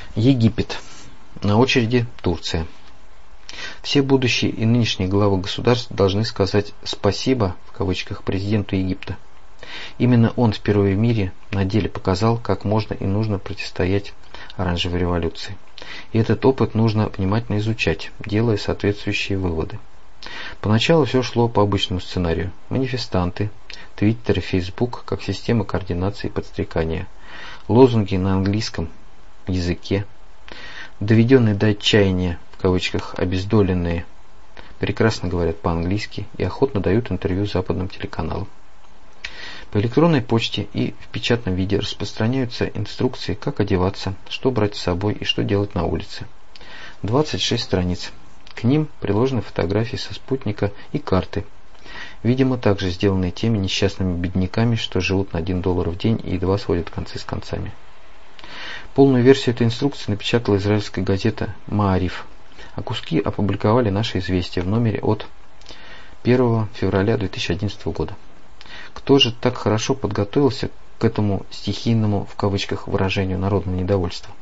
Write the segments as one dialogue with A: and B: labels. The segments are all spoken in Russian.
A: Египет. На очереди Турция. Все будущие и нынешние главы государств должны сказать «спасибо» в кавычках президенту Египта. Именно он впервые в мире на деле показал, как можно и нужно противостоять оранжевой революции. И этот опыт нужно внимательно изучать, делая соответствующие выводы. Поначалу все шло по обычному сценарию. Манифестанты, Твиттер и Фейсбук как система координации и подстрекания, лозунги на английском языке, доведенные до отчаяния, в кавычках, обездоленные, прекрасно говорят по-английски и охотно дают интервью западным телеканалам. По электронной почте и в печатном виде распространяются инструкции, как одеваться, что брать с собой и что делать на улице. 26 страниц. К ним приложены фотографии со спутника и карты, видимо, также сделанные теми несчастными бедняками, что живут на $1 в день и едва сводят концы с концами. Полную версию этой инструкции напечатала израильская газета «Маариф», а куски опубликовали «Наше известие» в номере от 1 февраля 2011 года. Кто же так хорошо подготовился к этому стихийному, в кавычках, выражению народного недовольства?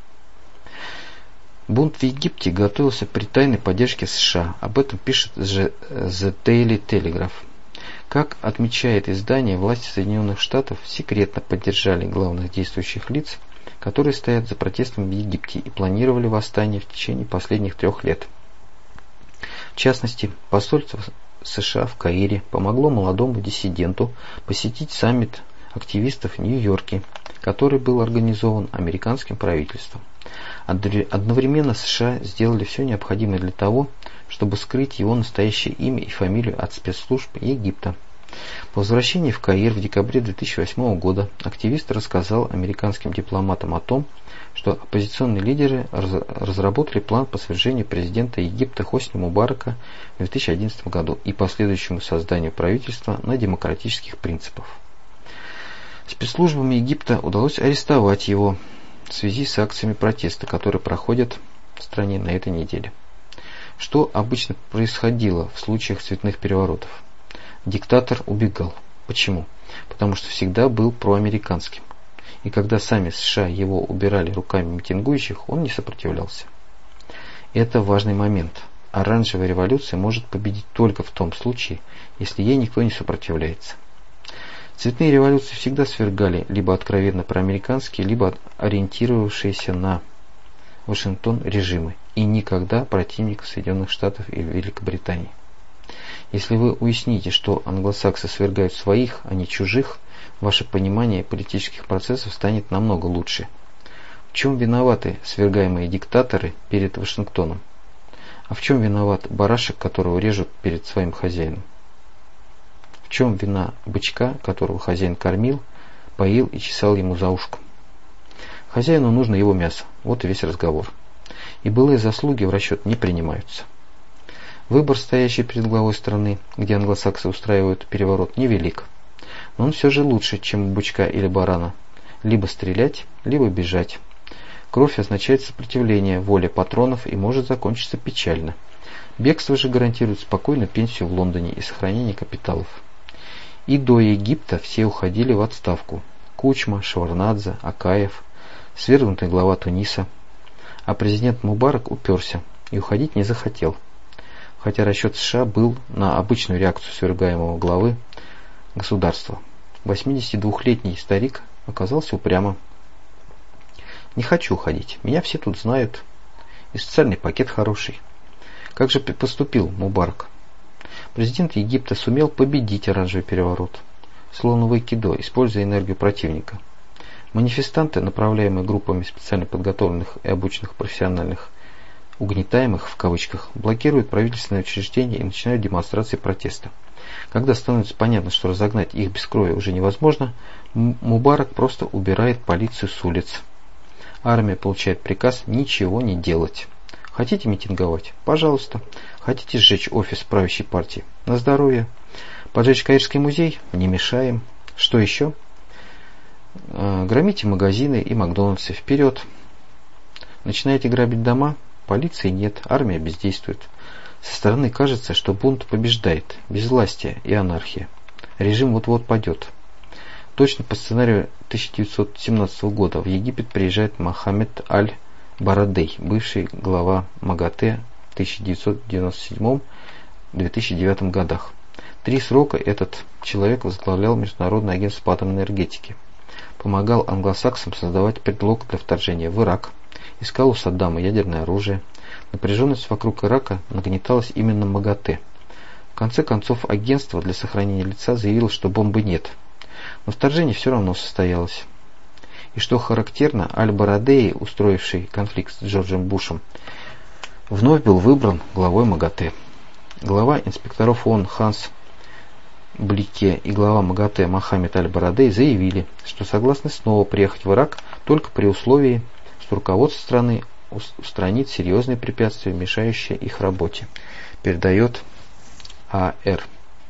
A: Бунт в Египте готовился при тайной поддержке США. Об этом пишет The Daily Telegraph. Как отмечает издание, власти Соединенных Штатов секретно поддержали главных действующих лиц, которые стоят за протестом в Египте и планировали восстание в течение последних 3 лет. В частности, посольство США в Каире помогло молодому диссиденту посетить саммит активистов в Нью-Йорке, который был организован американским правительством. Одновременно США сделали все необходимое для того, чтобы скрыть его настоящее имя и фамилию от спецслужб Египта. По возвращении в Каир в декабре 2008 года активист рассказал американским дипломатам о том, что оппозиционные лидеры разработали план по свержению президента Египта Хосни Мубарака в 2011 году и последующему созданию правительства на демократических принципах. Спецслужбам Египта удалось арестовать его в связи с акциями протеста, которые проходят в стране на этой неделе. Что обычно происходило в случаях цветных переворотов? Диктатор убегал. Почему? Потому что всегда был проамериканским. И когда сами США его убирали руками митингующих, он не сопротивлялся. Это важный момент. Оранжевая революция может победить только в том случае, если ей никто не сопротивляется. Цветные революции всегда свергали либо откровенно проамериканские, либо ориентировавшиеся на Вашингтон режимы, и никогда противников Соединенных Штатов и Великобритании. Если вы уясните, что англосаксы свергают своих, а не чужих, ваше понимание политических процессов станет намного лучше. В чем виноваты свергаемые диктаторы перед Вашингтоном? А в чем виноват барашек, которого режут перед своим хозяином? В чем вина бычка, которого хозяин кормил, поил и чесал ему за ушком? Хозяину нужно его мясо, вот и весь разговор. И былые заслуги в расчет не принимаются. Выбор, стоящий перед главой страны, где англосаксы устраивают переворот, невелик. Но он все же лучше, чем у бычка или барана. Либо стрелять, либо бежать. Кровь означает сопротивление воле патронов и может закончиться печально. Бегство же гарантирует спокойную пенсию в Лондоне и сохранение капиталов. И до Египта все уходили в отставку. Кучма, Шеварднадзе, Акаев, свергнутый глава Туниса. А президент Мубарак уперся и уходить не захотел. Хотя расчет США был на обычную реакцию свергаемого главы государства. 82-летний старик оказался упрямым. «Не хочу уходить, меня все тут знают, и социальный пакет хороший». Как же поступил Мубарак? Президент Египта сумел победить оранжевый переворот, словно в айкидо, используя энергию противника. Манифестанты, направляемые группами специально подготовленных и обученных профессиональных угнетаемых, в кавычках, блокируют правительственные учреждения и начинают демонстрации протеста. Когда становится понятно, что разогнать их без крови уже невозможно, Мубарак просто убирает полицию с улиц. Армия получает приказ ничего не делать. Хотите митинговать? Пожалуйста. Хотите сжечь офис правящей партии? На здоровье. Поджечь Каирский музей? Не мешаем. Что еще? Громите магазины и Макдональдсы. Вперед. Начинаете грабить дома? Полиции нет, армия бездействует. Со стороны кажется, что бунт побеждает, безвластие и анархия. Режим вот-вот падет. Точно по сценарию 1917 года в Египет приезжает Мохаммед Аль-Барадей, бывший глава МАГАТЭ в 1997-2009 годах. 3 срока этот человек возглавлял Международное агентство по атомной энергетике, помогал англосаксам создавать предлог для вторжения в Ирак, искал у Саддама ядерное оружие. Напряженность вокруг Ирака нагнеталась именно МАГАТЭ. В конце концов, агентство для сохранения лица заявило, что бомбы нет. Но вторжение все равно состоялось. И что характерно, Аль-Барадей, устроивший конфликт с Джорджем Бушем, вновь был выбран главой МАГАТЭ. Глава инспекторов ООН Ханс Блике и глава МАГАТЭ Мохаммед Аль-Барадей заявили, что согласны снова приехать в Ирак только при условии, что руководство страны устранит серьезные препятствия, мешающие их работе. Передает АР.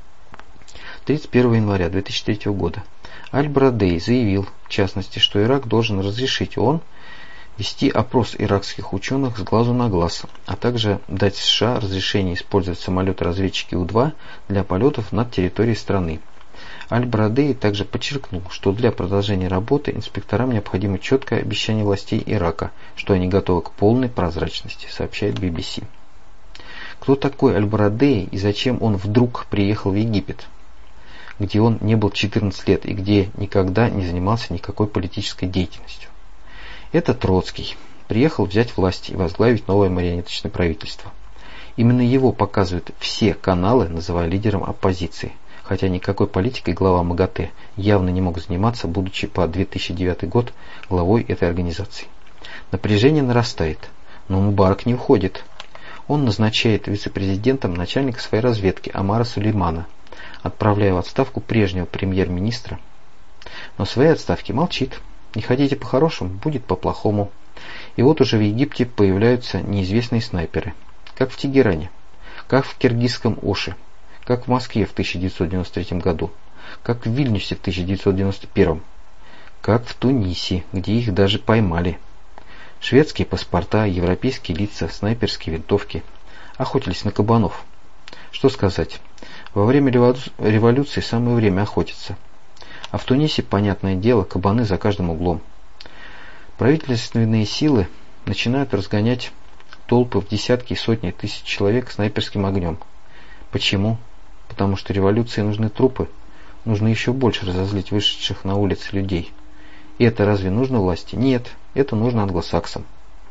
A: 31 января 2003 года Аль-Барадей заявил, в частности, что Ирак должен разрешить ООН вести опрос иракских ученых с глазу на глаз, а также дать США разрешение использовать самолеты-разведчики У-2 для полетов над территорией страны. Аль-Барадей также подчеркнул, что для продолжения работы инспекторам необходимо четкое обещание властей Ирака, что они готовы к полной прозрачности, сообщает BBC. Кто такой Аль-Барадей и зачем он вдруг приехал в Египет, где он не был 14 лет и где никогда не занимался никакой политической деятельностью? Это Троцкий. Приехал взять власть и возглавить новое марионеточное правительство. Именно его показывают все каналы, называя лидером оппозиции, хотя никакой политикой глава МАГАТЭ явно не мог заниматься, будучи по 2009 год главой этой организации. Напряжение нарастает, но Мубарак не уходит. Он назначает вице-президентом начальника своей разведки Омара Сулеймана, отправляя в отставку прежнего премьер-министра. Но в своей отставке молчит. Не хотите по-хорошему, будет по-плохому. И вот уже в Египте появляются неизвестные снайперы. Как в Тегеране, как в киргизском Оше, как в Москве в 1993 году, как в Вильнюсе в 1991, как в Тунисе, где их даже поймали. Шведские паспорта, европейские лица, снайперские винтовки. Охотились на кабанов. Что сказать? Во время революции самое время охотиться. А в Тунисе, понятное дело, кабаны за каждым углом. Правительственные силы начинают разгонять толпы в десятки и сотни тысяч человек снайперским огнем. Почему? Потому что революции нужны трупы. Нужно еще больше разозлить вышедших на улицы людей. И это разве нужно власти? Нет, это нужно англосаксам.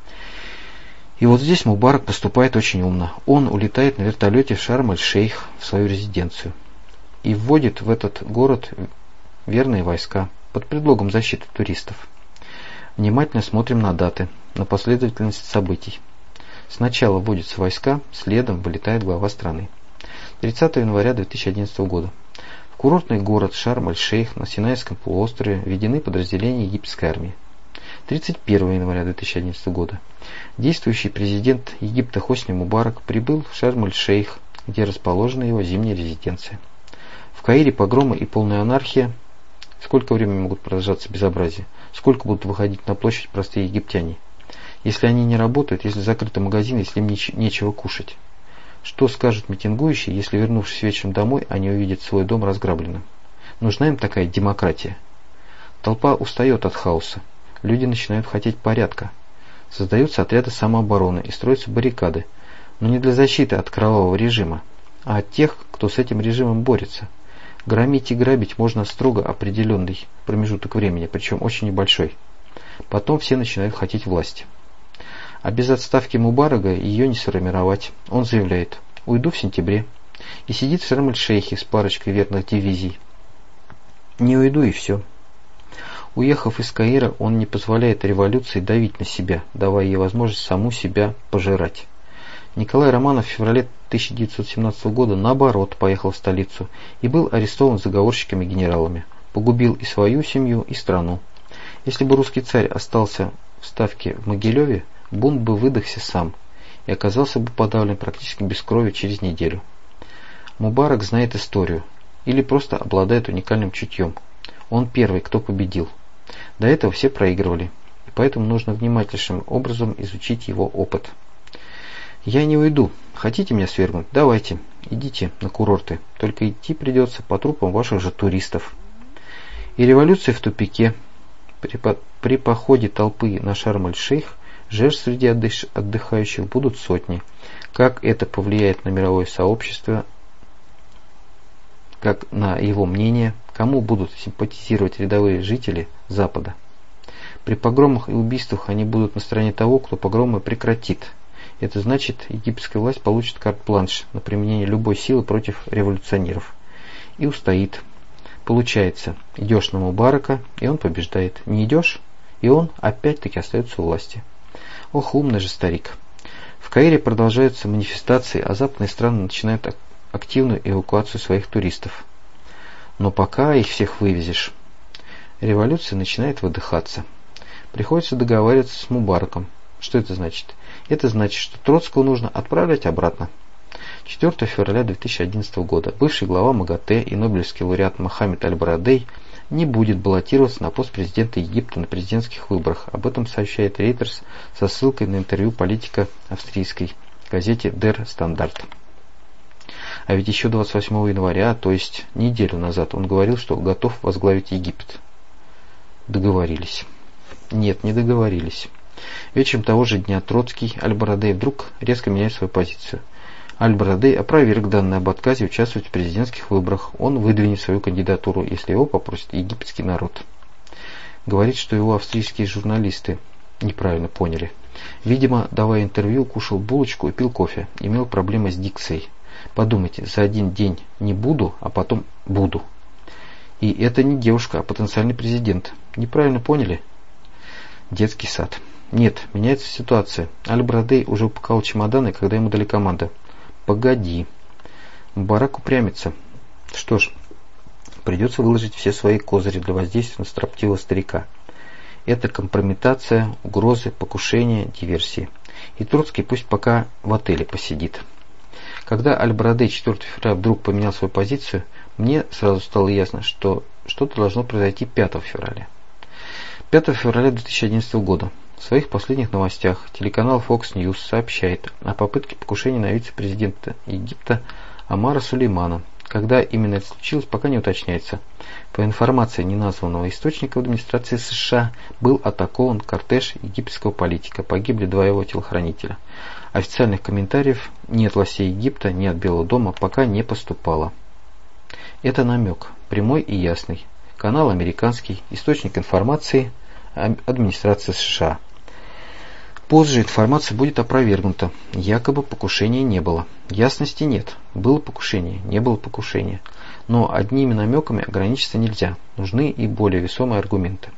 A: И вот здесь Мубарак поступает очень умно. Он улетает на вертолете в Шарм-эль-Шейх, в свою резиденцию, и вводит в этот город верные войска под предлогом защиты туристов. Внимательно смотрим на даты, на последовательность событий. Сначала вводятся войска, следом вылетает глава страны. 30 января 2011 года. В курортный город Шарм-эль-Шейх на Синайском полуострове введены подразделения египетской армии. 31 января 2011 года. Действующий президент Египта Хосни Мубарак прибыл в Шарм-эль-Шейх, где расположена его зимняя резиденция. В Каире погромы и полная анархия. Сколько времени могут продолжаться безобразия? Сколько будут выходить на площадь простые египтяне? Если они не работают, если закрыты магазины, если им нечего кушать? Что скажут митингующие, если, вернувшись вечером домой, они увидят свой дом разграбленным? Нужна им такая демократия? Толпа устает от хаоса. Люди начинают хотеть порядка. Создаются отряды самообороны и строятся баррикады, но не для защиты от кровавого режима, а от тех, кто с этим режимом борется. Громить и грабить можно строго определенный промежуток времени, причем очень небольшой. Потом все начинают хотеть власти. А без отставки Мубарака ее не сформировать. Он заявляет: уйду в сентябре. И сидит в Шарм-эль-Шейхе с парочкой верных дивизий. Не уйду и все. Уехав из Каира, он не позволяет революции давить на себя, давая ей возможность саму себя пожирать. Николай Романов в феврале 1917 года наоборот поехал в столицу и был арестован заговорщиками-генералами, погубил и свою семью, и страну. Если бы русский царь остался в Ставке в Могилеве, бунт бы выдохся сам и оказался бы подавлен практически без крови через неделю. Мубарак знает историю или просто обладает уникальным чутьем. Он первый, кто победил. До этого все проигрывали, и поэтому нужно внимательнейшим образом изучить его опыт. Я не уйду. Хотите меня свергнуть? Давайте. Идите на курорты. Только идти придется по трупам ваших же туристов. И революция в тупике. При походе толпы на Шарм-эль-Шейх Жертв среди отдыхающих будут сотни. Как это повлияет на мировое сообщество, как на его мнение, кому будут симпатизировать рядовые жители Запада? При погромах и убийствах они будут на стороне того, кто погромы прекратит. Это значит, египетская власть получит карт-бланш на применение любой силы против революционеров. И устоит. Получается, идешь на Мубарака, и он побеждает. Не идешь, и он опять-таки остается у власти. Ох, умный же старик. В Каире продолжаются манифестации, а западные страны начинают активную эвакуацию своих туристов. Но пока их всех вывезешь, революция начинает выдыхаться. Приходится договариваться с Мубараком. Что это значит? Это значит, что Троцкого нужно отправлять обратно. 4 февраля 2011 года бывший глава МАГАТЭ и нобелевский лауреат Мохаммед Аль-Барадей не будет баллотироваться на пост президента Египта на президентских выборах. Об этом сообщает Рейтерс со ссылкой на интервью политика австрийской газете Der Standard. А ведь еще 28 января, то есть неделю назад, он говорил, что готов возглавить Египет. Договорились. Нет, не договорились. Вечером того же дня Троцкий, Аль-Барадей вдруг резко меняет свою позицию. Аль-Барадей опроверг данные об отказе участвовать в президентских выборах. Он выдвинет свою кандидатуру, если его попросит египетский народ. Говорит, что его австрийские журналисты неправильно поняли. Видимо, давая интервью, кушал булочку и пил кофе. Имел проблемы с дикцией. Подумайте, за один день не буду, а потом буду. И это не девушка, а потенциальный президент. Неправильно поняли? Детский сад. Нет, меняется ситуация. Аль-Барадей уже упаковал чемоданы, когда ему дали команду. Погоди. Мубарак упрямится. Что ж, придется выложить все свои козыри для воздействия на строптивого старика. Это компрометация, угрозы, покушения, диверсии. И Троцкий пусть пока в отеле посидит. Когда Аль-Барадей 4 февраля вдруг поменял свою позицию, мне сразу стало ясно, что что-то должно произойти 5 февраля. 5 февраля 2011 года. В своих последних новостях телеканал Fox News сообщает о попытке покушения на вице-президента Египта Омара Сулеймана. Когда именно это случилось, пока не уточняется. По информации неназванного источника в администрации США, был атакован кортеж египетского политика. Погибли 2 его телохранителя. Официальных комментариев ни от властей Египта, ни от Белого дома пока не поступало. Это намек, прямой и ясный. Канал американский, источник информации администрации США. Позже информация будет опровергнута. Якобы покушения не было. Ясности нет. Было покушение, не было покушения. Но одними намеками ограничиться нельзя. Нужны и более весомые аргументы.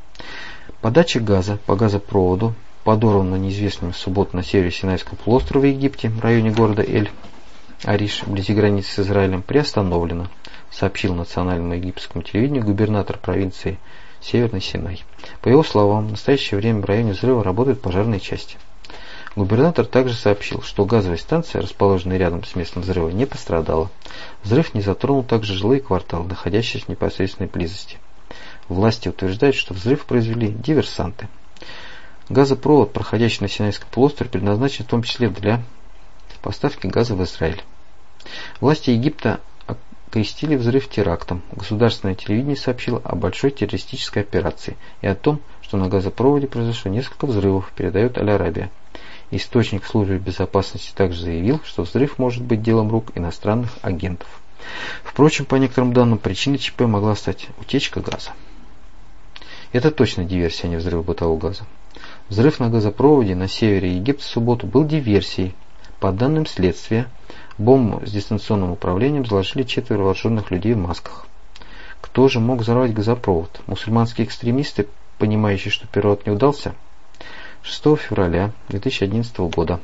A: Подача газа по газопроводу, подорванного неизвестными в субботу на севере Синайского полуострова в Египте, в районе города Эль-Ариш, вблизи границы с Израилем, приостановлена, сообщил национальному египетскому телевидению губернатор провинции Северный Синай. По его словам, в настоящее время в районе взрыва работают пожарные части. Губернатор также сообщил, что газовая станция, расположенная рядом с местом взрыва, не пострадала. Взрыв не затронул также жилые кварталы, находящиеся в непосредственной близости. Власти утверждают, что взрыв произвели диверсанты. Газопровод, проходящий на Синайском полуострове, предназначен в том числе для поставки газа в Израиль. Власти Египта окрестили взрыв терактом. Государственное телевидение сообщило о большой террористической операции и о том, что на газопроводе произошло несколько взрывов, передает Аль-Арабия. Источник службы безопасности также заявил, что взрыв может быть делом рук иностранных агентов. Впрочем, по некоторым данным, причиной ЧП могла стать утечка газа. Это точно диверсия, а не взрыв бытового газа. Взрыв на газопроводе на севере Египта в субботу был диверсией. По данным следствия, бомбу с дистанционным управлением заложили 4 вооруженных людей в масках. Кто же мог взорвать газопровод? Мусульманские экстремисты, понимающие, что переворот не удался? 6 февраля 2011 года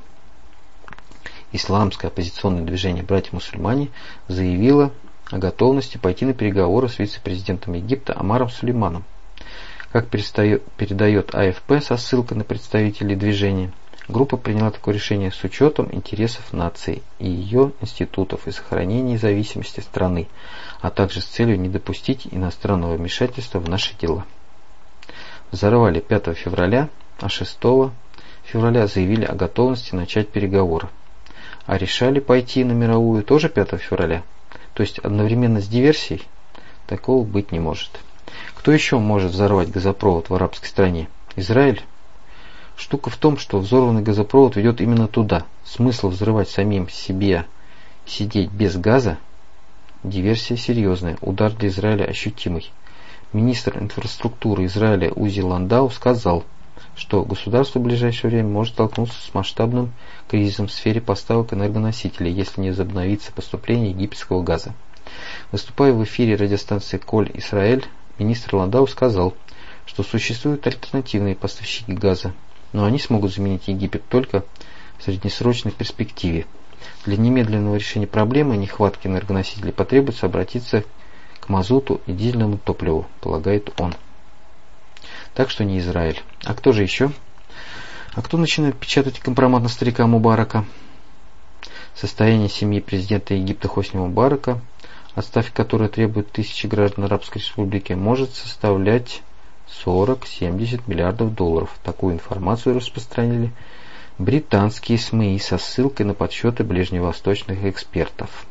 A: исламское оппозиционное движение «Братья-мусульмане» заявило о готовности пойти на переговоры с вице-президентом Египта Омаром Сулейманом. Как передает АФП со ссылкой на представителей движения, группа приняла такое решение с учетом интересов нации и ее институтов и сохранения независимости страны, а также с целью не допустить иностранного вмешательства в наши дела. Взорвали 5 февраля, а 6 февраля заявили о готовности начать переговоры. А решали пойти на мировую тоже 5 февраля, то есть одновременно с диверсией? Такого быть не может. Кто еще может взорвать газопровод в арабской стране? Израиль? Штука в том, что взорванный газопровод ведет именно туда. Смысл взрывать самим себе сидеть без газа? Диверсия серьезная, удар для Израиля ощутимый. Министр инфраструктуры Израиля Узи Ландау сказал, что государство в ближайшее время может столкнуться с масштабным кризисом в сфере поставок энергоносителей, если не возобновится поступление египетского газа. Выступая в эфире радиостанции «Коль Исраэль», министр Ландау сказал, что существуют альтернативные поставщики газа, но они смогут заменить Египет только в среднесрочной перспективе. Для немедленного решения проблемы нехватки энергоносителей потребуется обратиться к мазуту и дизельному топливу, полагает он. Так что не Израиль. А кто же еще? А кто начинает печатать компромат на старика Мубарака? Состояние семьи президента Египта Хосни Мубарака, отставки которой требует тысячи граждан Арабской Республики, может составлять 40-70 миллиардов долларов. Такую информацию распространили британские СМИ со ссылкой на подсчеты ближневосточных экспертов.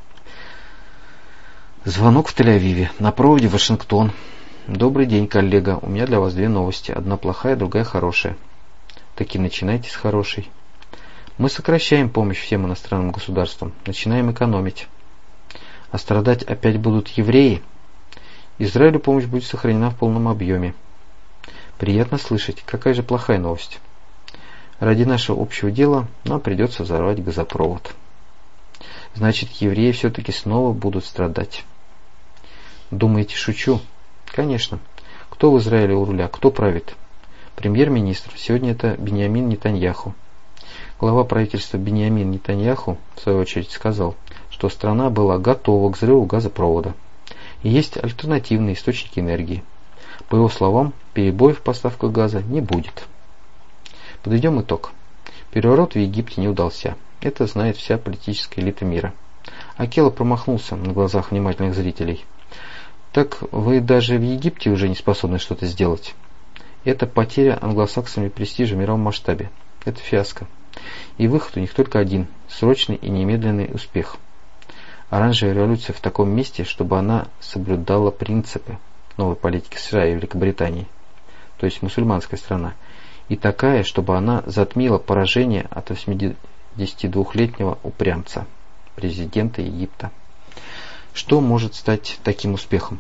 A: Звонок в Тель-Авиве. На проводе Вашингтон. Добрый день, коллега. У меня для вас две новости. Одна плохая, другая хорошая. Таки начинайте с хорошей. Мы сокращаем помощь всем иностранным государствам. Начинаем экономить. А страдать опять будут евреи? Израилю помощь будет сохранена в полном объеме. Приятно слышать. Какая же плохая новость? Ради нашего общего дела нам придется взорвать газопровод. Значит, евреи все-таки снова будут страдать. Думаете, шучу? Конечно. Кто в Израиле у руля? Кто правит? Премьер-министр. Сегодня это Биньямин Нетаньяху. Глава правительства Биньямин Нетаньяху, в свою очередь, сказал, что страна была готова к взрыву газопровода. И есть альтернативные источники энергии. По его словам, перебоев в поставках газа не будет. Подведем итог. Переворот в Египте не удался. Это знает вся политическая элита мира. Акела промахнулся на глазах внимательных зрителей. Так вы даже в Египте уже не способны что-то сделать. Это потеря англосаксами престижа в мировом масштабе. Это фиаско. И выход у них только один – срочный и немедленный успех. Оранжевая революция в таком месте, чтобы она соблюдала принципы новой политики США и Великобритании, то есть мусульманская страна, и такая, чтобы она затмила поражение от 82-летнего упрямца, президента Египта. Что может стать таким успехом?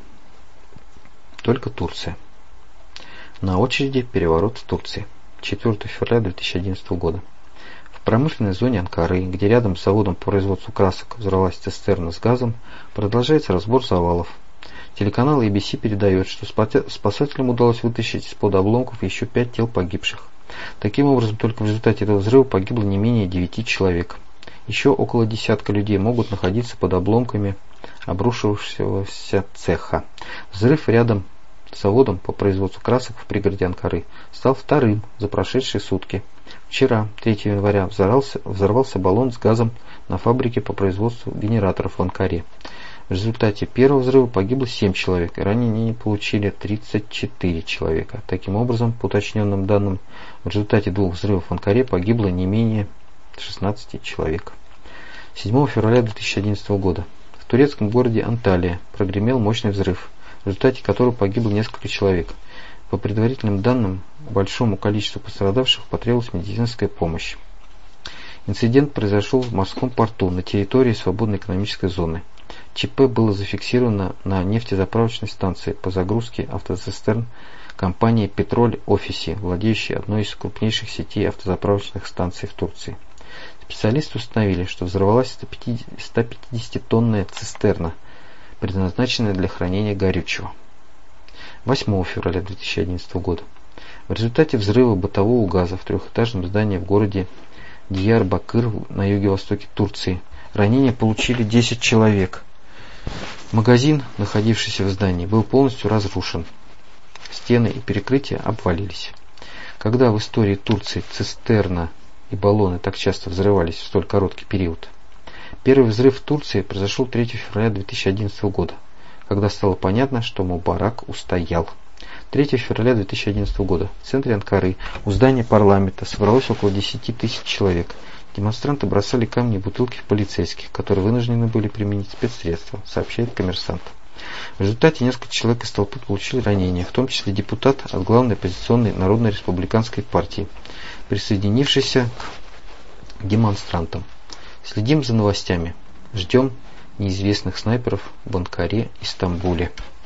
A: Только Турция. На очереди переворот в Турции. 4 февраля 2011 года. В промышленной зоне Анкары, где рядом с заводом по производству красок взорвалась цистерна с газом, продолжается разбор завалов. Телеканал ABC передает, что спасателям удалось вытащить из-под обломков еще 5 тел погибших. Таким образом, только в результате этого взрыва погибло не менее 9 человек. Еще около десятка людей могут находиться под обломками обрушившегося цеха. Взрыв рядом с заводом по производству красок в пригороде Анкары стал вторым за прошедшие сутки. Вчера, 3 января, взорвался баллон с газом на фабрике по производству генераторов в Анкаре. В результате первого взрыва погибло 7 человек, и ранения получили 34 человека. Таким образом, по уточненным данным, в результате двух взрывов в Анкаре погибло не менее 16 человек. 7 февраля 2011 года в турецком городе Анталия прогремел мощный взрыв, в результате которого погибло несколько человек. По предварительным данным, большому количеству пострадавших потребовалась медицинская помощь. Инцидент произошел в морском порту на территории свободной экономической зоны. ЧП было зафиксировано на нефтезаправочной станции по загрузке автоцистерн компании «Петроль Офиси», владеющей одной из крупнейших сетей автозаправочных станций в Турции. Специалисты установили, что взорвалась 150-тонная цистерна, предназначенная для хранения горючего. 8 февраля 2011 года. В результате взрыва бытового газа в трехэтажном здании в городе Дiyarbakır на юге-востоке Турции ранения получили 10 человек. Магазин, находившийся в здании, был полностью разрушен. Стены и перекрытия обвалились. Когда в истории Турции цистерна и баллоны так часто взрывались в столь короткий период? Первый взрыв в Турции произошел 3 февраля 2011 года, когда стало понятно, что Мубарак устоял. 3 февраля 2011 года в центре Анкары у здания парламента собралось около 10 тысяч человек. Демонстранты бросали камни и бутылки в полицейских, которые вынуждены были применить спецсредства, сообщает «Коммерсант». В результате несколько человек из толпы получили ранения, в том числе депутат от главной оппозиционной Народно-республиканской партии. присоединившийся к демонстрантам. Следим за новостями. Ждем неизвестных снайперов в Анкаре и Стамбуле.